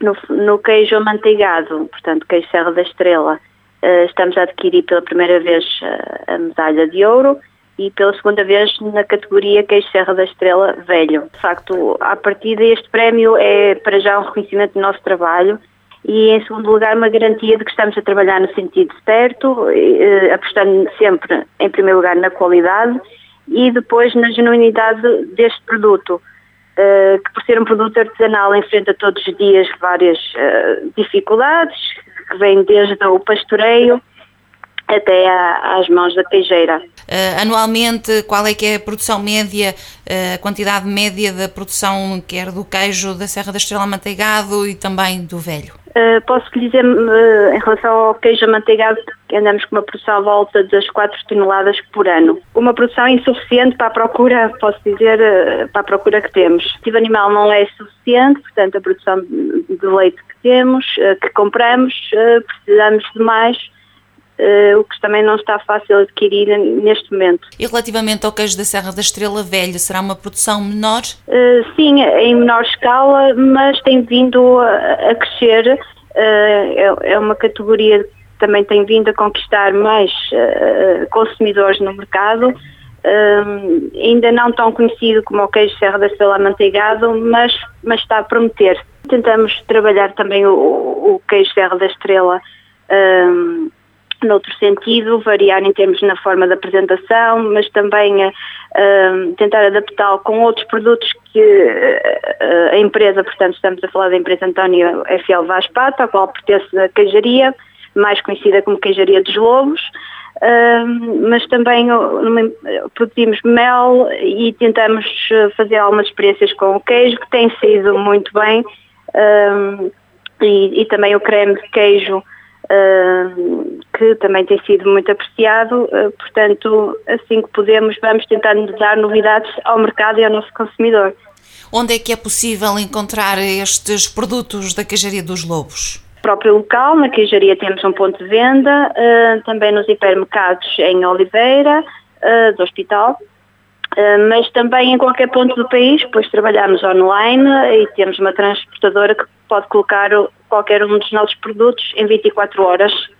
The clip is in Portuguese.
No queijo amanteigado, portanto, queijo Serra da Estrela, estamos a adquirir pela primeira vez a medalha de ouro e pela segunda vez na categoria queijo Serra da Estrela velho. De facto, à partida este prémio é para já um reconhecimento do nosso trabalho e, em segundo lugar, uma garantia de que estamos a trabalhar no sentido certo, apostando sempre, em primeiro lugar, na qualidade e depois na genuinidade deste produto, que por ser um produto artesanal enfrenta todos os dias várias dificuldades, que vêm desde o pastoreio até às mãos da queijeira. Anualmente, qual é que é a produção média, a quantidade média da produção, quer do queijo da Serra da Estrela amanteigado e também do velho? Posso lhe dizer, em relação ao queijo amanteigado, que andamos com uma produção à volta das 4 toneladas por ano. Uma produção insuficiente para a procura, posso dizer, para a procura que temos. O ativo animal não é suficiente, portanto a produção de leite que temos, que compramos, precisamos de mais, o que também não está fácil adquirir neste momento. E relativamente ao queijo da Serra da Estrela velho, será uma produção menor? Sim, em menor escala, mas tem vindo a crescer. É uma categoria que também tem vindo a conquistar mais consumidores no mercado. Ainda não tão conhecido como o queijo Serra da Estrela amanteigado, mas está a prometer. Tentamos trabalhar também o queijo Serra da Estrela noutro sentido, variar em termos na forma da apresentação, mas também tentar adaptá-lo com outros produtos que a empresa, portanto estamos a falar da empresa António F.L. Vaz Pata, a qual pertence a queijaria, mais conhecida como Queijaria dos Lobos, mas também produzimos mel e tentamos fazer algumas experiências com o queijo, que tem saído muito bem, e também o creme de queijo, que também tem sido muito apreciado. Portanto, assim que podemos, vamos tentar dar novidades ao mercado e ao nosso consumidor. Onde é que é possível encontrar estes produtos da Queijaria dos Lobos? No próprio local, na queijaria temos um ponto de venda, também nos hipermercados em Oliveira, do Hospital, mas também em qualquer ponto do país, pois trabalhamos online e temos uma transportadora que pode colocar qualquer um dos nossos produtos em 24 horas.